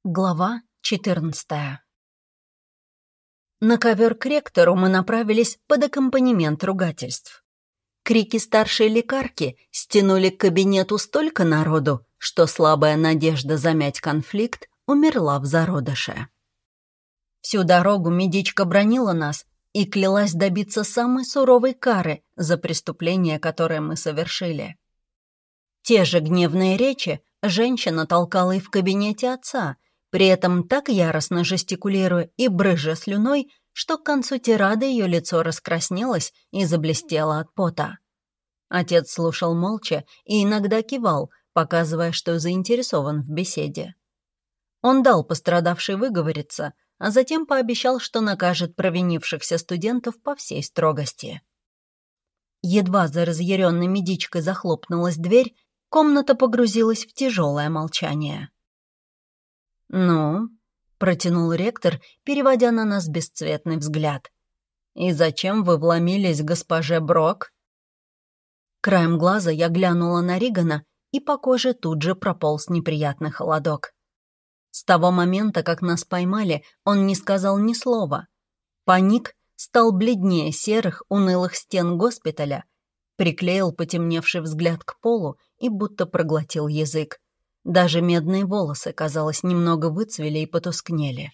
Глава 14. На ковер к ректору мы направились под аккомпанемент ругательств. Крики старшей лекарки стянули к кабинету столько народу, что слабая надежда замять конфликт умерла в зародыше. Всю дорогу медичка бранила нас и клялась добиться самой суровой кары за преступление, которое мы совершили. Те же гневные речи женщина толкала и в кабинете отца, при этом так яростно жестикулируя и брызжа слюной, что к концу тирады ее лицо раскраснелось и заблестело от пота. Отец слушал молча и иногда кивал, показывая, что заинтересован в беседе. Он дал пострадавшей выговориться, а затем пообещал, что накажет провинившихся студентов по всей строгости. Едва за разъяренной медичкой захлопнулась дверь, комната погрузилась в тяжелое молчание. «Ну?» — протянул ректор, переводя на нас бесцветный взгляд. «И зачем вы вломились к госпоже Брок?» Краем глаза я глянула на Ригана, и по коже тут же прополз неприятный холодок. С того момента, как нас поймали, он не сказал ни слова. Паник стал бледнее серых, унылых стен госпиталя, приклеил потемневший взгляд к полу и будто проглотил язык. Даже медные волосы, казалось, немного выцвели и потускнели.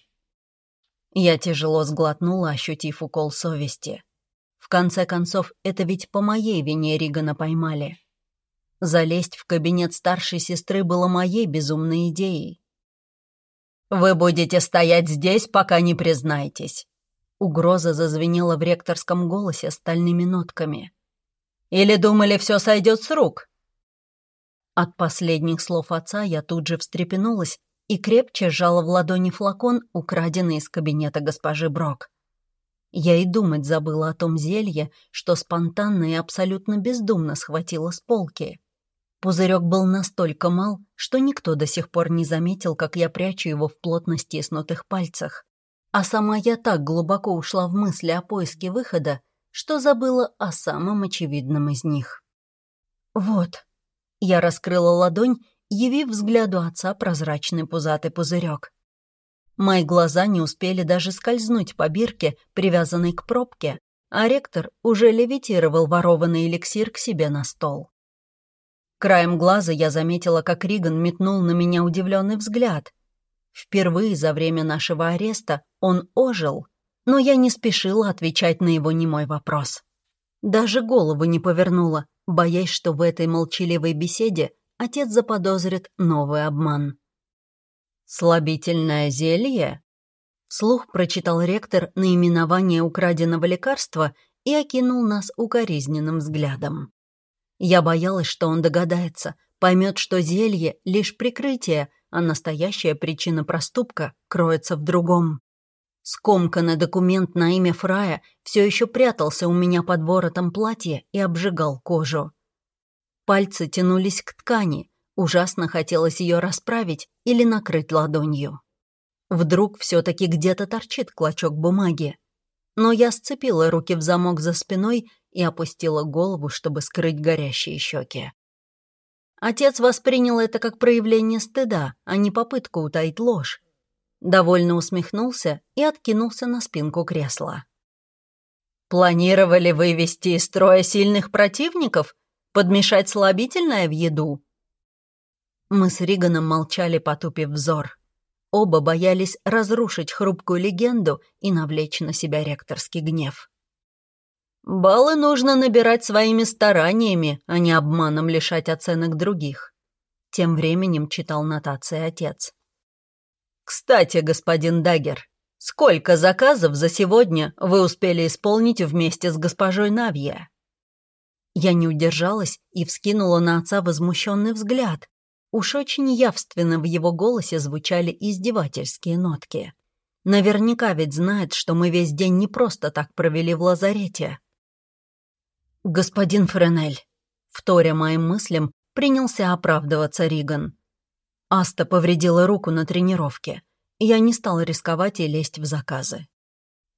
Я тяжело сглотнула, ощутив укол совести. В конце концов, это ведь по моей вине Ригана поймали. Залезть в кабинет старшей сестры было моей безумной идеей. «Вы будете стоять здесь, пока не признаетесь». Угроза зазвенела в ректорском голосе стальными нотками. «Или думали, все сойдет с рук?» От последних слов отца я тут же встрепенулась и крепче сжала в ладони флакон, украденный из кабинета госпожи Брок. Я и думать забыла о том зелье, что спонтанно и абсолютно бездумно схватила с полки. Пузырек был настолько мал, что никто до сих пор не заметил, как я прячу его в плотно стиснутых пальцах. А сама я так глубоко ушла в мысли о поиске выхода, что забыла о самом очевидном из них. «Вот». Я раскрыла ладонь, явив взгляду отца прозрачный пузатый пузырек. Мои глаза не успели даже скользнуть по бирке, привязанной к пробке, а ректор уже левитировал ворованный эликсир к себе на стол. Краем глаза я заметила, как Риган метнул на меня удивленный взгляд. Впервые за время нашего ареста он ожил, но я не спешила отвечать на его немой вопрос. Даже голову не повернула, боясь, что в этой молчаливой беседе отец заподозрит новый обман. «Слабительное зелье?» Вслух прочитал ректор наименование украденного лекарства и окинул нас укоризненным взглядом. Я боялась, что он догадается, поймет, что зелье — лишь прикрытие, а настоящая причина проступка кроется в другом. Скомканный документ на имя Фрая все еще прятался у меня под воротом платья и обжигал кожу. Пальцы тянулись к ткани, ужасно хотелось ее расправить или накрыть ладонью. Вдруг все-таки где-то торчит клочок бумаги. Но я сцепила руки в замок за спиной и опустила голову, чтобы скрыть горящие щеки. Отец воспринял это как проявление стыда, а не попытку утаить ложь. Довольно усмехнулся и откинулся на спинку кресла. «Планировали вывести из строя сильных противников? Подмешать слабительное в еду?» Мы с Риганом молчали, потупив взор. Оба боялись разрушить хрупкую легенду и навлечь на себя ректорский гнев. «Баллы нужно набирать своими стараниями, а не обманом лишать оценок других», — тем временем читал нотации отец. «Кстати, господин Даггер, сколько заказов за сегодня вы успели исполнить вместе с госпожой Навья?» Я не удержалась и вскинула на отца возмущенный взгляд. Уж очень явственно в его голосе звучали издевательские нотки. Наверняка ведь знает, что мы весь день не просто так провели в лазарете. «Господин Френель», вторя моим мыслям, принялся оправдываться Риган. Аста повредила руку на тренировке. Я не стал рисковать и лезть в заказы.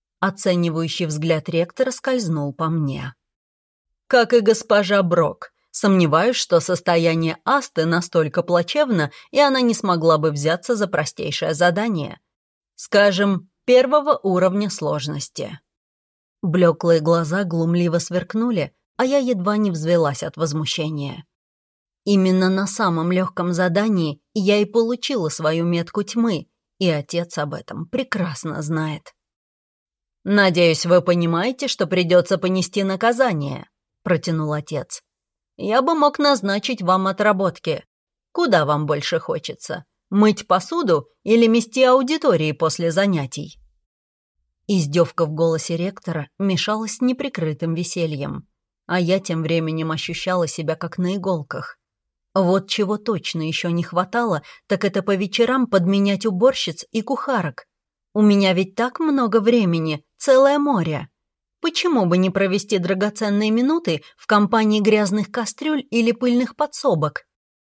Оценивающий взгляд ректора скользнул по мне. «Как и госпожа Брок, Сомневаюсь, что состояние Асты настолько плачевно, и она не смогла бы взяться за простейшее задание. Скажем, первого уровня сложности». Блеклые глаза глумливо сверкнули, а я едва не взвелась от возмущения. Именно на самом легком задании я и получила свою метку тьмы, и отец об этом прекрасно знает. «Надеюсь, вы понимаете, что придется понести наказание», — протянул отец. «Я бы мог назначить вам отработки. Куда вам больше хочется? Мыть посуду или мести аудитории после занятий?» Издевка в голосе ректора мешалась с неприкрытым весельем, а я тем временем ощущала себя как на иголках. Вот чего точно еще не хватало, так это по вечерам подменять уборщиц и кухарок. У меня ведь так много времени, целое море. Почему бы не провести драгоценные минуты в компании грязных кастрюль или пыльных подсобок?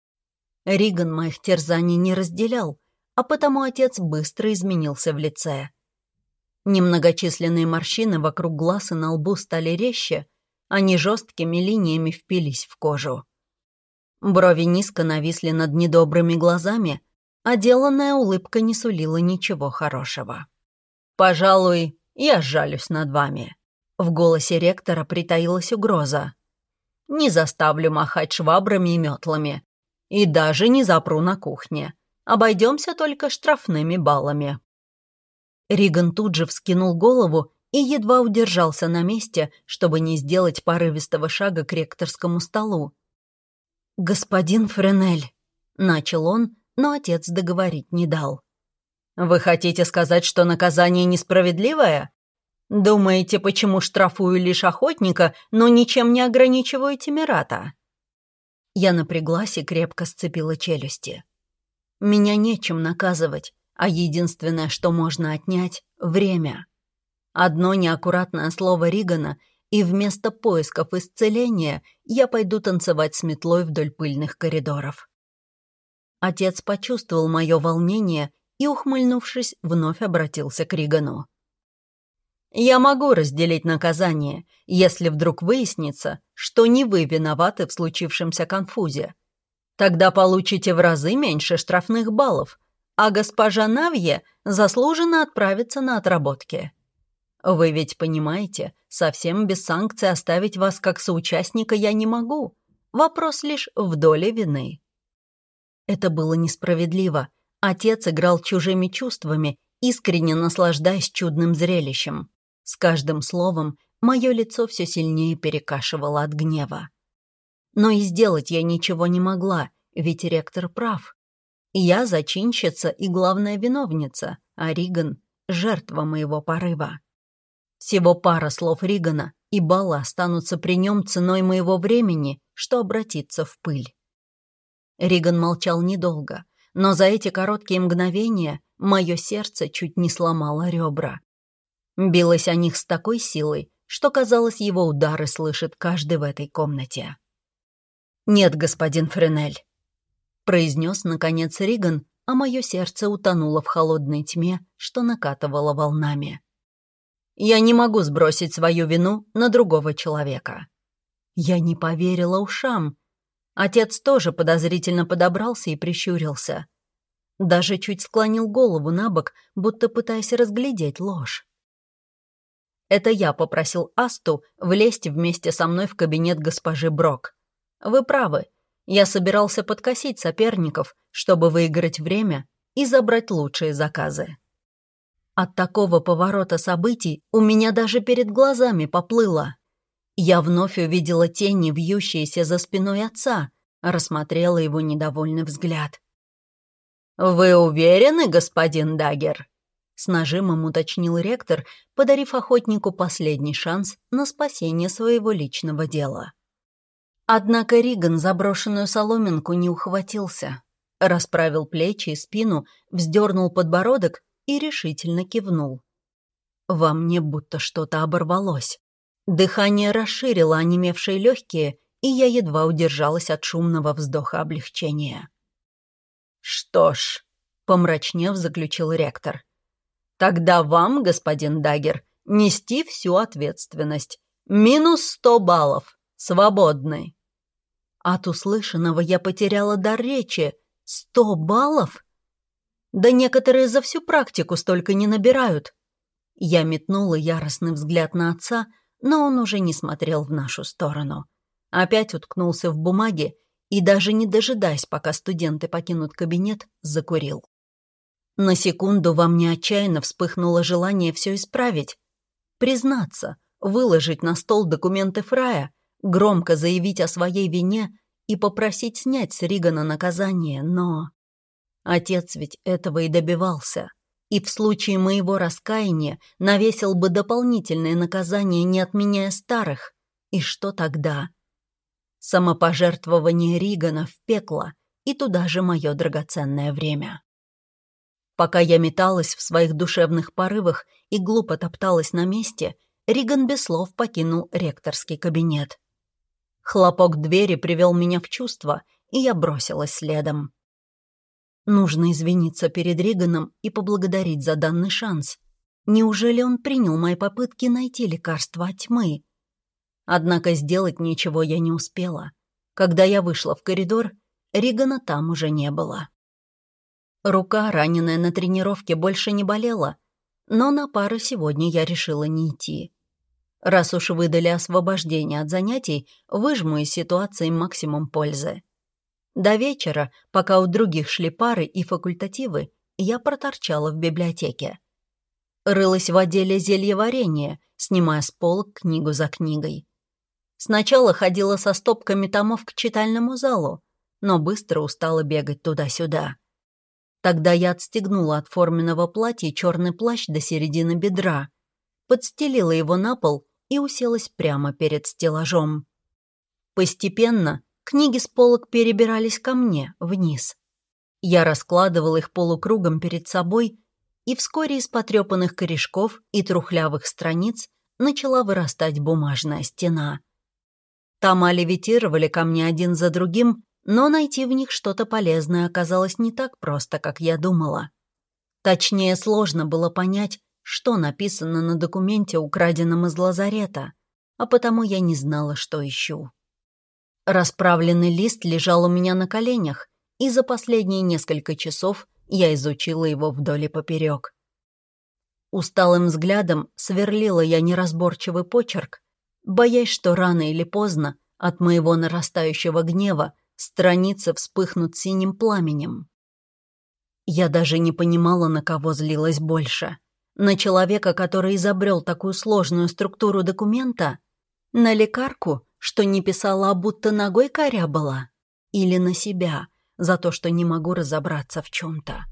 Риган моих терзаний не разделял, а потому отец быстро изменился в лице. Немногочисленные морщины вокруг глаз и на лбу стали резче, они жесткими линиями впились в кожу. Брови низко нависли над недобрыми глазами, а деланная улыбка не сулила ничего хорошего. «Пожалуй, я сжалюсь над вами». В голосе ректора притаилась угроза. «Не заставлю махать швабрами и метлами. И даже не запру на кухне. Обойдемся только штрафными баллами». Риган тут же вскинул голову и едва удержался на месте, чтобы не сделать порывистого шага к ректорскому столу. «Господин Френель», — начал он, но отец договорить не дал. «Вы хотите сказать, что наказание несправедливое? Думаете, почему штрафую лишь охотника, но ничем не ограничиваю Тимирата?» Я напряглась и крепко сцепила челюсти. Меня нечем наказывать, а единственное, что можно отнять — время. Одно неаккуратное слово Ригана, и вместо поисков исцеления я пойду танцевать с метлой вдоль пыльных коридоров. Отец почувствовал мое волнение и, ухмыльнувшись, вновь обратился к Ригану. «Я могу разделить наказание, если вдруг выяснится, что не вы виноваты в случившемся конфузе. Тогда получите в разы меньше штрафных баллов, а госпожа Навье заслуженно отправится на отработки. Вы ведь понимаете, совсем без санкций оставить вас как соучастника я не могу. Вопрос лишь в доле вины». Это было несправедливо. Отец играл чужими чувствами, искренне наслаждаясь чудным зрелищем. С каждым словом мое лицо все сильнее перекашивало от гнева. Но и сделать я ничего не могла, ведь ректор прав. Я зачинщица и главная виновница, а Риган — жертва моего порыва. Всего пара слов Ригана, и баллы останутся при нем ценой моего времени, что обратится в пыль. Риган молчал недолго, но за эти короткие мгновения мое сердце чуть не сломало ребра. Билось о них с такой силой, что, казалось, его удары слышит каждый в этой комнате. «Нет, господин Френель», — произнес, наконец, Риган, а мое сердце утонуло в холодной тьме, что накатывало волнами. «Я не могу сбросить свою вину на другого человека». Я не поверила ушам. Отец тоже подозрительно подобрался и прищурился. Даже чуть склонил голову на бок, будто пытаясь разглядеть ложь. Это я попросил Асту влезть вместе со мной в кабинет госпожи Брок. Вы правы, я собирался подкосить соперников, чтобы выиграть время и забрать лучшие заказы. От такого поворота событий у меня даже перед глазами поплыло. Я вновь увидела тени, вьющиеся за спиной отца, рассмотрела его недовольный взгляд. «Вы уверены, господин Даггер?» — с нажимом уточнил ректор, подарив охотнику последний шанс на спасение своего личного дела. Однако Риган заброшенную соломинку не ухватился, расправил плечи и спину, вздернул подбородок и решительно кивнул. Во мне будто что-то оборвалось. Дыхание расширило онемевшие легкие, и я едва удержалась от шумного вздоха облегчения. «Что ж», — помрачнев заключил ректор, — «тогда вам, господин Даггер, нести всю ответственность. -100 баллов. Свободны». От услышанного я потеряла дар речи. 100 баллов? Да некоторые за всю практику столько не набирают. Я метнула яростный взгляд на отца, но он уже не смотрел в нашу сторону. Опять уткнулся в бумаги и, даже не дожидаясь, пока студенты покинут кабинет, закурил. На секунду во мне отчаянно вспыхнуло желание все исправить. Признаться, выложить на стол документы Фрая, громко заявить о своей вине и попросить снять с Ригана наказание, но... Отец ведь этого и добивался. И в случае моего раскаяния навесил бы дополнительные наказания, не отменяя старых. И что тогда? Самопожертвование Ригана в пекло, и туда же мое драгоценное время. Пока я металась в своих душевных порывах и глупо топталась на месте, Риган без слов покинул ректорский кабинет. Хлопок двери привел меня в чувство, и я бросилась следом. Нужно извиниться перед Риганом и поблагодарить за данный шанс. Неужели он принял мои попытки найти лекарство от тьмы? Однако сделать ничего я не успела. Когда я вышла в коридор, Ригана там уже не было. Рука, раненая на тренировке, больше не болела, но на пары сегодня я решила не идти. Раз уж выдали освобождение от занятий, выжму из ситуации максимум пользы. До вечера, пока у других шли пары и факультативы, я проторчала в библиотеке. Рылась в отделе зельеварения, снимая с полок книгу за книгой. Сначала ходила со стопками томов к читальному залу, но быстро устала бегать туда-сюда. Тогда я отстегнула от форменного платья черный плащ до середины бедра, подстелила его на пол и уселась прямо перед стеллажом. Постепенно книги с полок перебирались ко мне, вниз. Я раскладывала их полукругом перед собой, и вскоре из потрепанных корешков и трухлявых страниц начала вырастать бумажная стена. Тома левитировали ко мне один за другим, но найти в них что-то полезное оказалось не так просто, как я думала. Точнее, сложно было понять, что написано на документе, украденном из лазарета, а потому я не знала, что ищу. Расправленный лист лежал у меня на коленях, и за последние несколько часов я изучила его вдоль и поперек. Усталым взглядом сверлила я неразборчивый почерк, боясь, что рано или поздно от моего нарастающего гнева страницы вспыхнут синим пламенем. Я даже не понимала, на кого злилась больше. На человека, который изобрел такую сложную структуру документа? На лекарку, что не писала, а будто ногой корябала? Или на себя, за то, что не могу разобраться в чем-то?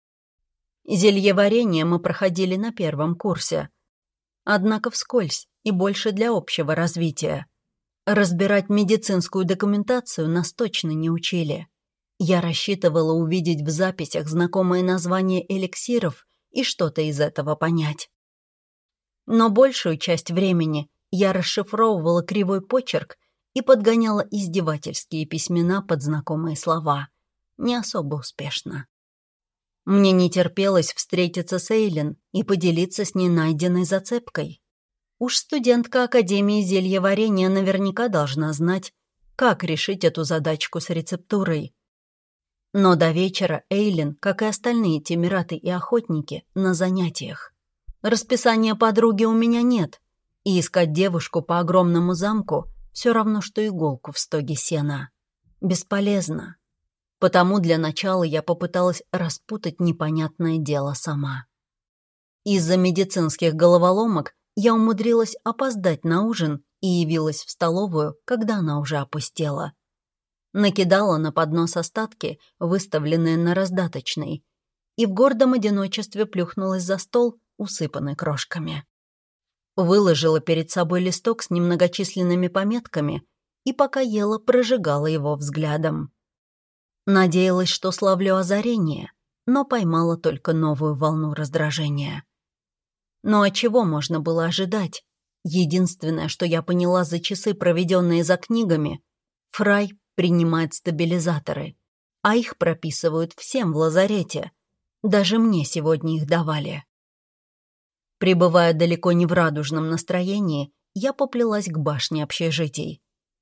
Зельеварение мы проходили на первом курсе. Однако вскользь и больше для общего развития. Разбирать медицинскую документацию нас точно не учили. Я рассчитывала увидеть в записях знакомые названия эликсиров и что-то из этого понять. Но большую часть времени я расшифровывала кривой почерк и подгоняла издевательские письмена под знакомые слова. Не особо успешно. Мне не терпелось встретиться с Эйлин и поделиться с ней найденной зацепкой. Уж студентка Академии зельеварения наверняка должна знать, как решить эту задачку с рецептурой. Но до вечера Эйлин, как и остальные темираты и охотники, на занятиях. Расписания подруги у меня нет, и искать девушку по огромному замку все равно, что иголку в стоге сена. Бесполезно. Потому для начала я попыталась распутать непонятное дело сама. Из-за медицинских головоломок я умудрилась опоздать на ужин и явилась в столовую, когда она уже опустела. Накидала на поднос остатки, выставленные на раздаточной, и в гордом одиночестве плюхнулась за стол, усыпанный крошками. Выложила перед собой листок с немногочисленными пометками и, пока ела, прожигала его взглядом. Надеялась, что словлю озарение, но поймала только новую волну раздражения. Но от чего можно было ожидать? Единственное, что я поняла за часы, проведенные за книгами, Фрай принимает стабилизаторы, а их прописывают всем в лазарете. Даже мне сегодня их давали. Пребывая далеко не в радужном настроении, я поплелась к башне общежитий.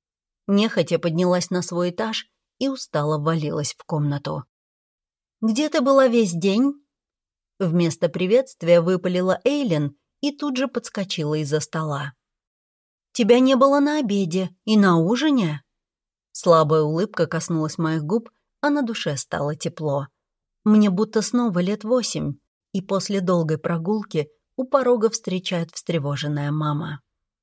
Нехотя поднялась на свой этаж и устало ввалилась в комнату. «Где ты была весь день?» Вместо приветствия выпалила Эйлин и тут же подскочила из-за стола. «Тебя не было на обеде и на ужине?» Слабая улыбка коснулась моих губ, а на душе стало тепло. Мне будто снова лет 8, и после долгой прогулки у порога встречает встревоженная мама.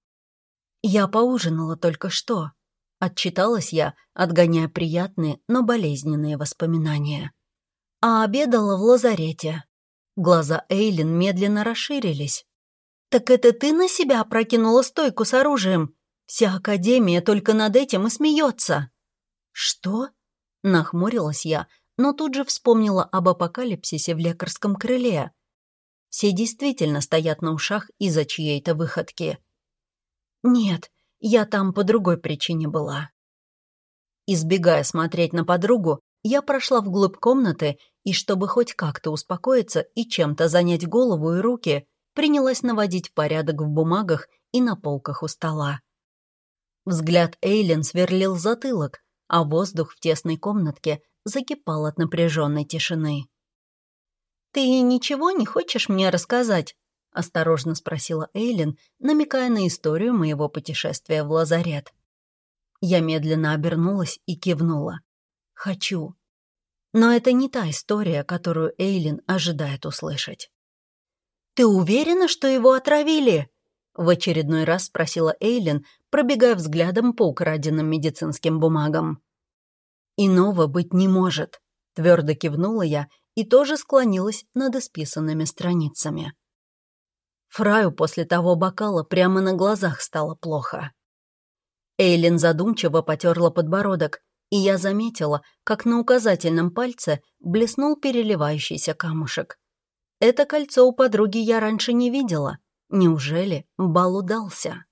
«Я поужинала только что», — отчиталась я, отгоняя приятные, но болезненные воспоминания. «А обедала в лазарете». Глаза Эйлин медленно расширились. «Так это ты на себя опрокинула стойку с оружием? Вся Академия только над этим и смеется». «Что?» — нахмурилась я, но тут же вспомнила об апокалипсисе в лекарском крыле. Все действительно стоят на ушах из-за чьей-то выходки. «Нет, я там по другой причине была». Избегая смотреть на подругу, я прошла вглубь комнаты и, чтобы хоть как-то успокоиться и чем-то занять голову и руки, принялась наводить порядок в бумагах и на полках у стола. Взгляд Эйлин сверлил затылок, а воздух в тесной комнатке закипал от напряженной тишины. «Ты ничего не хочешь мне рассказать?» — осторожно спросила Эйлин, намекая на историю моего путешествия в лазарет. Я медленно обернулась и кивнула. «Хочу». Но это не та история, которую Эйлин ожидает услышать. «Ты уверена, что его отравили?» — в очередной раз спросила Эйлин, пробегая взглядом по украденным медицинским бумагам. «Иного быть не может», — твердо кивнула я и тоже склонилась над исписанными страницами. Фраю после того бокала прямо на глазах стало плохо. Эйлин задумчиво потерла подбородок, и я заметила, как на указательном пальце блеснул переливающийся камушек. Это кольцо у подруги я раньше не видела. Неужели бал удался?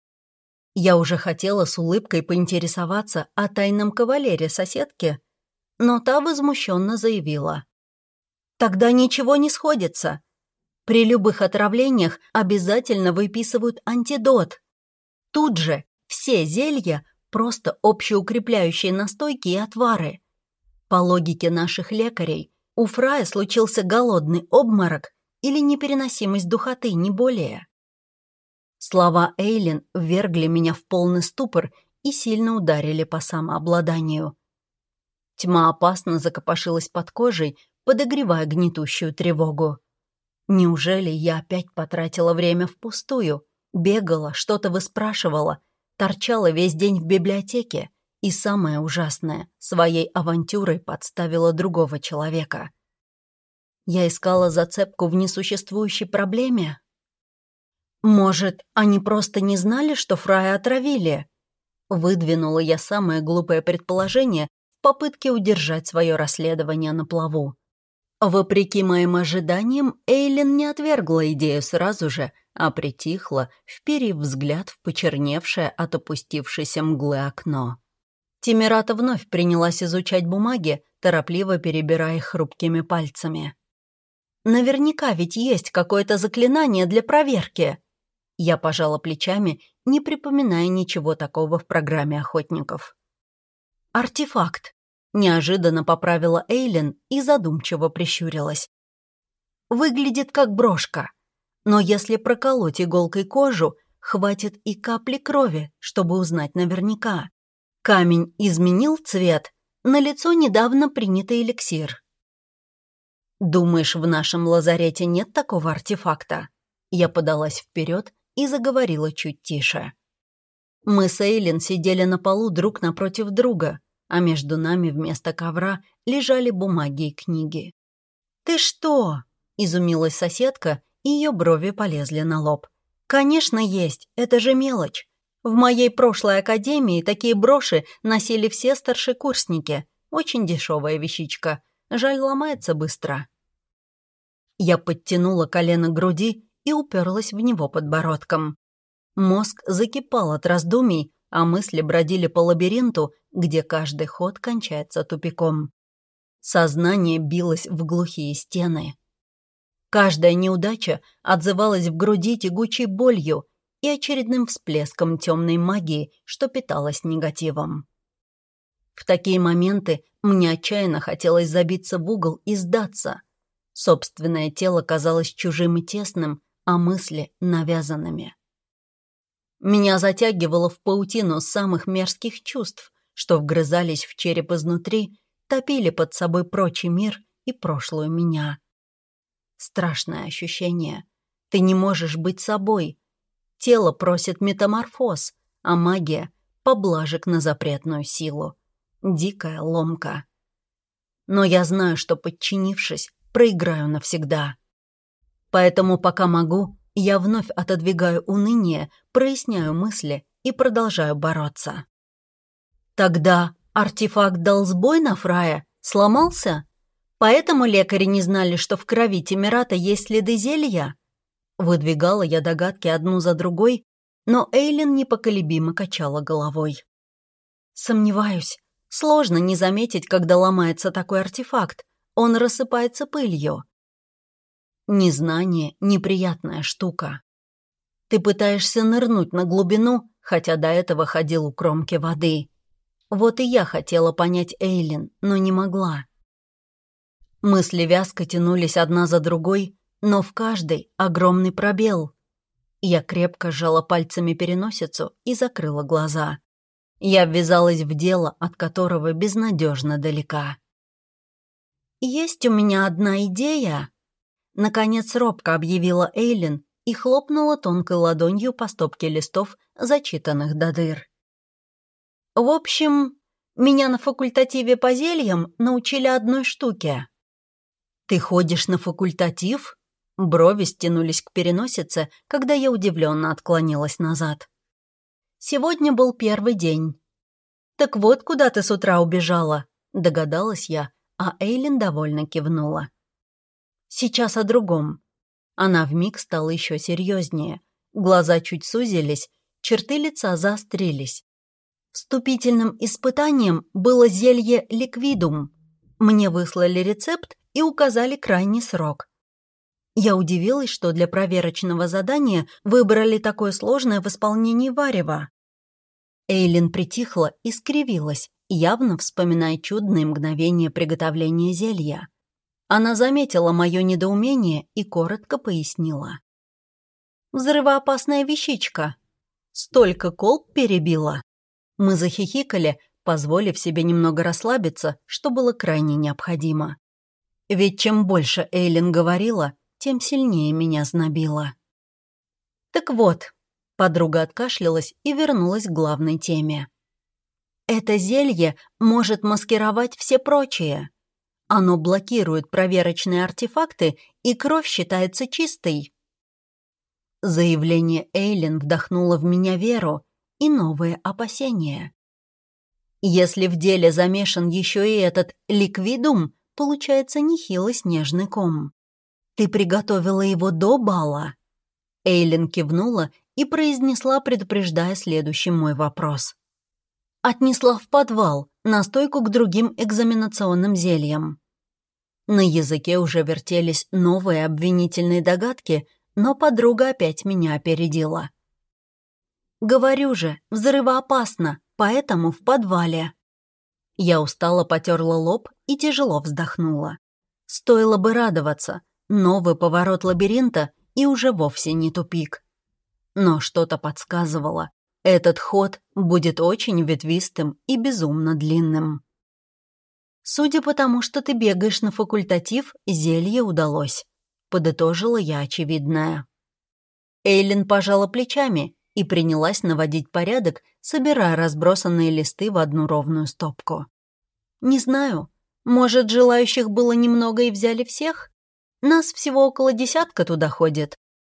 Я уже хотела с улыбкой поинтересоваться о тайном кавалере соседки, но та возмущенно заявила. «Тогда ничего не сходится. При любых отравлениях обязательно выписывают антидот. Тут же все зелья — просто общеукрепляющие настойки и отвары. По логике наших лекарей, у Фрая случился голодный обморок или непереносимость духоты, не более». Слова Эйлин ввергли меня в полный ступор и сильно ударили по самообладанию. Тьма опасно закопошилась под кожей, подогревая гнетущую тревогу. Неужели я опять потратила время впустую, бегала, что-то выспрашивала, торчала весь день в библиотеке и, самое ужасное, своей авантюрой подставила другого человека? Я искала зацепку в несуществующей проблеме? Может, они просто не знали, что Фрая отравили? Выдвинула я самое глупое предположение в попытке удержать свое расследование на плаву. Вопреки моим ожиданиям, Эйлин не отвергла идею сразу же, а притихла, вперив взгляд в почерневшее от опустившейся мглы окно. Тимирата вновь принялась изучать бумаги, торопливо перебирая их хрупкими пальцами. «Наверняка ведь есть какое-то заклинание для проверки». Я пожала плечами, не припоминая ничего такого в программе охотников. «Артефакт», — неожиданно поправила Эйлин и задумчиво прищурилась. «Выглядит как брошка, но если проколоть иголкой кожу, хватит и капли крови, чтобы узнать наверняка. Камень изменил цвет, на лицо недавно принятый эликсир». «Думаешь, в нашем лазарете нет такого артефакта?» Я подалась вперед и заговорила чуть тише. Мы с Эйлин сидели на полу друг напротив друга, а между нами вместо ковра лежали бумаги и книги. «Ты что?» — изумилась соседка, и ее брови полезли на лоб. «Конечно есть, это же мелочь. В моей прошлой академии такие броши носили все старшекурсники. Очень дешевая вещичка, жаль, ломается быстро». Я подтянула колено к груди и уперлась в него подбородком. Мозг закипал от раздумий, а мысли бродили по лабиринту, где каждый ход кончается тупиком. Сознание билось в глухие стены. Каждая неудача отзывалась в груди тягучей болью, и очередным всплеском темной магии, что питалась негативом. В такие моменты мне отчаянно хотелось забиться в угол и сдаться. Собственное тело казалось чужим и тесным, а мысли — навязанными. Меня затягивало в паутину самых мерзких чувств, что вгрызались в череп изнутри, топили под собой прочий мир и прошлую меня. Страшное ощущение. Ты не можешь быть собой. Тело просит метаморфоз, а магия — поблажек на запретную силу. Дикая ломка. Но я знаю, что, подчинившись, проиграю навсегда. Поэтому, пока могу, я вновь отодвигаю уныние, проясняю мысли и продолжаю бороться. Тогда артефакт дал сбой на Фрая, сломался? Поэтому лекари не знали, что в крови Тимирата есть следы зелья? Выдвигала я догадки одну за другой, но Эйлин непоколебимо качала головой. Сомневаюсь. Сложно не заметить, когда ломается такой артефакт. Он рассыпается пылью. Незнание — неприятная штука. Ты пытаешься нырнуть на глубину, хотя до этого ходил у кромки воды. Вот и я хотела понять Эйлин, но не могла. Мысли вязко тянулись одна за другой, но в каждой огромный пробел. Я крепко сжала пальцами переносицу и закрыла глаза. Я ввязалась в дело, от которого безнадежно далека. «Есть у меня одна идея», — наконец робко объявила Эйлин и хлопнула тонкой ладонью по стопке листов, зачитанных до дыр. «В общем, меня на факультативе по зельям научили одной штуке». «Ты ходишь на факультатив?» Брови стянулись к переносице, когда я удивленно отклонилась назад. Сегодня был первый день. «Так вот, куда ты с утра убежала?» — догадалась я, а Эйлин довольно кивнула. «Сейчас о другом». Она вмиг стала еще серьезнее. Глаза чуть сузились, черты лица заострились. Вступительным испытанием было зелье «Ликвидум». Мне выслали рецепт и указали крайний срок. Я удивилась, что для проверочного задания выбрали такое сложное в исполнении варево. Эйлин притихла и скривилась, явно вспоминая чудные мгновения приготовления зелья. Она заметила мое недоумение и коротко пояснила. «Взрывоопасная вещичка. Столько колб перебила». Мы захихикали, позволив себе немного расслабиться, что было крайне необходимо. Ведь чем больше Эйлин говорила, тем сильнее меня знобило. «Так вот», — подруга откашлялась и вернулась к главной теме. «Это зелье может маскировать все прочие. Оно блокирует проверочные артефакты, и кровь считается чистой». Заявление Эйлин вдохнуло в меня веру и новые опасения. Если в деле замешан еще и этот ликвидум, получается нехило снежный ком. «Ты приготовила его до бала?» Эйлин кивнула и произнесла, предупреждая следующий мой вопрос. «Отнесла в подвал, настойку к другим экзаменационным зельям». На языке уже вертелись новые обвинительные догадки, но подруга опять меня опередила. «Говорю же, взрывоопасно, поэтому в подвале». Я устало потерла лоб и тяжело вздохнула. Стоило бы радоваться. Новый поворот лабиринта и уже вовсе не тупик. Но что-то подсказывало, этот ход будет очень ветвистым и безумно длинным. «Судя по тому, что ты бегаешь на факультатив, зелье удалось», — подытожила я очевидное. Эйлин пожала плечами и принялась наводить порядок, собирая разбросанные листы в одну ровную стопку. «Не знаю, может, желающих было немного и взяли всех? Нас всего около 10 туда ходит».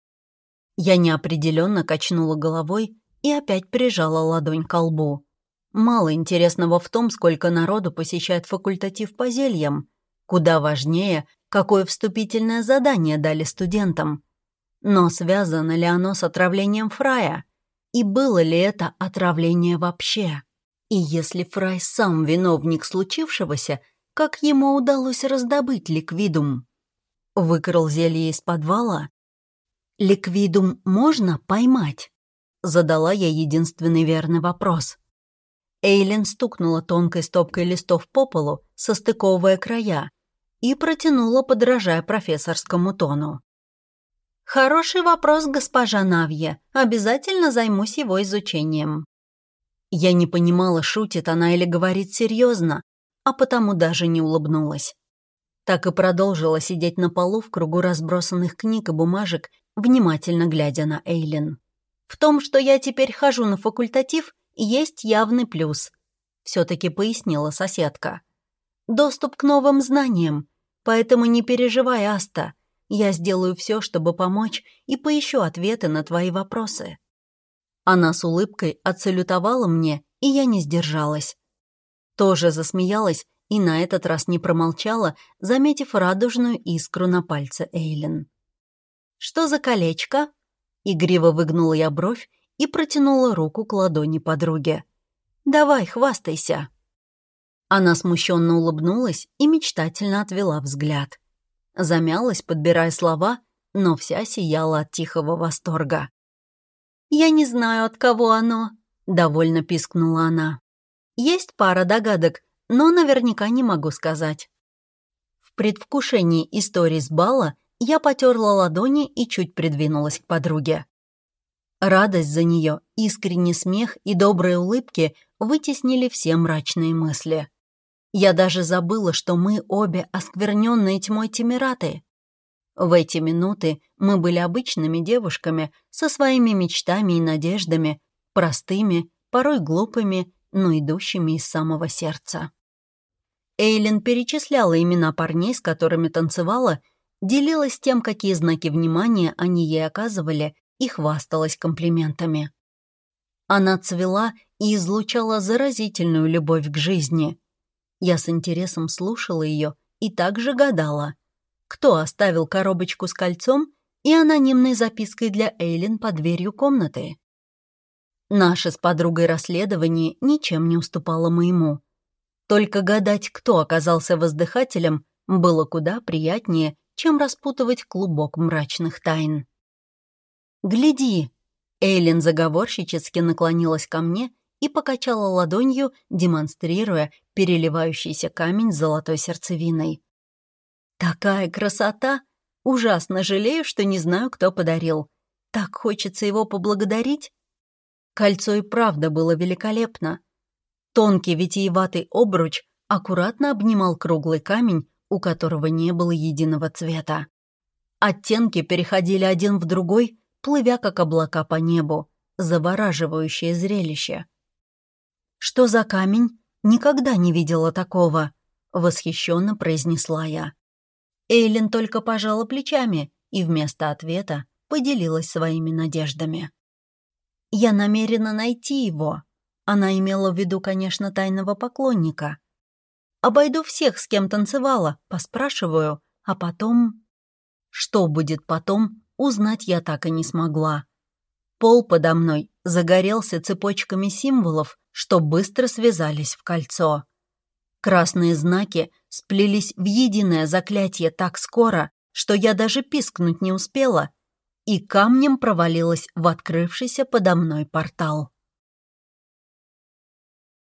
Я неопределенно качнула головой и опять прижала ладонь ко лбу. Мало интересного в том, сколько народу посещает факультатив по зельям. Куда важнее, какое вступительное задание дали студентам. Но связано ли оно с отравлением Фрая? И было ли это отравление вообще? И если Фрай сам виновник случившегося, как ему удалось раздобыть ликвидум? Выкрал зелье из подвала? Ликвидум можно поймать? Задала я единственный верный вопрос. Эйлин стукнула тонкой стопкой листов по полу, состыковывая края, и протянула, подражая профессорскому тону. «Хороший вопрос, госпожа Навье. Обязательно займусь его изучением». Я не понимала, шутит она или говорит серьезно, а потому даже не улыбнулась. Так и продолжила сидеть на полу в кругу разбросанных книг и бумажек, внимательно глядя на Эйлин. «В том, что я теперь хожу на факультатив, есть явный плюс», — все-таки пояснила соседка. «Доступ к новым знаниям, поэтому не переживай, Аста. Я сделаю все, чтобы помочь, и поищу ответы на твои вопросы». Она с улыбкой отсалютовала мне, и я не сдержалась. Тоже засмеялась и на этот раз не промолчала, заметив радужную искру на пальце Эйлин. «Что за колечко?» Игриво выгнула я бровь и протянула руку к ладони подруги. «Давай, хвастайся». Она смущенно улыбнулась и мечтательно отвела взгляд. Замялась, подбирая слова, но вся сияла от тихого восторга. «Я не знаю, от кого оно», — довольно пискнула она. «Есть пара догадок, но наверняка не могу сказать». В предвкушении истории с бала я потерла ладони и чуть придвинулась к подруге. Радость за нее, искренний смех и добрые улыбки вытеснили все мрачные мысли. Я даже забыла, что мы обе оскверненные тьмой Тимираты. В эти минуты мы были обычными девушками со своими мечтами и надеждами, простыми, порой глупыми, но идущими из самого сердца. Эйлин перечисляла имена парней, с которыми танцевала, делилась тем, какие знаки внимания они ей оказывали, и хвасталась комплиментами. Она цвела и излучала заразительную любовь к жизни. Я с интересом слушала ее и также гадала, кто оставил коробочку с кольцом и анонимной запиской для Эйлин под дверью комнаты. Наше с подругой расследование ничем не уступало моему. Только гадать, кто оказался воздыхателем, было куда приятнее, чем распутывать клубок мрачных тайн. «Гляди!» Эйлин заговорщически наклонилась ко мне и покачала ладонью, демонстрируя переливающийся камень с золотой сердцевиной. «Такая красота! Ужасно жалею, что не знаю, кто подарил. Так хочется его поблагодарить!» Кольцо и правда было великолепно. Тонкий витиеватый обруч аккуратно обнимал круглый камень, у которого не было единого цвета. Оттенки переходили один в другой, плывя как облака по небу, завораживающее зрелище. «Что за камень? Никогда не видела такого», — восхищенно произнесла я. Эйлин только пожала плечами и вместо ответа поделилась своими надеждами. «Я намерена найти его». Она имела в виду, конечно, тайного поклонника. «Обойду всех, с кем танцевала, поспрашиваю, а потом...» Что будет потом, узнать я так и не смогла. Пол подо мной загорелся цепочками символов, что быстро связались в кольцо. Красные знаки сплелись в единое заклятие так скоро, что я даже пискнуть не успела, и камнем провалилась в открывшийся подо мной портал.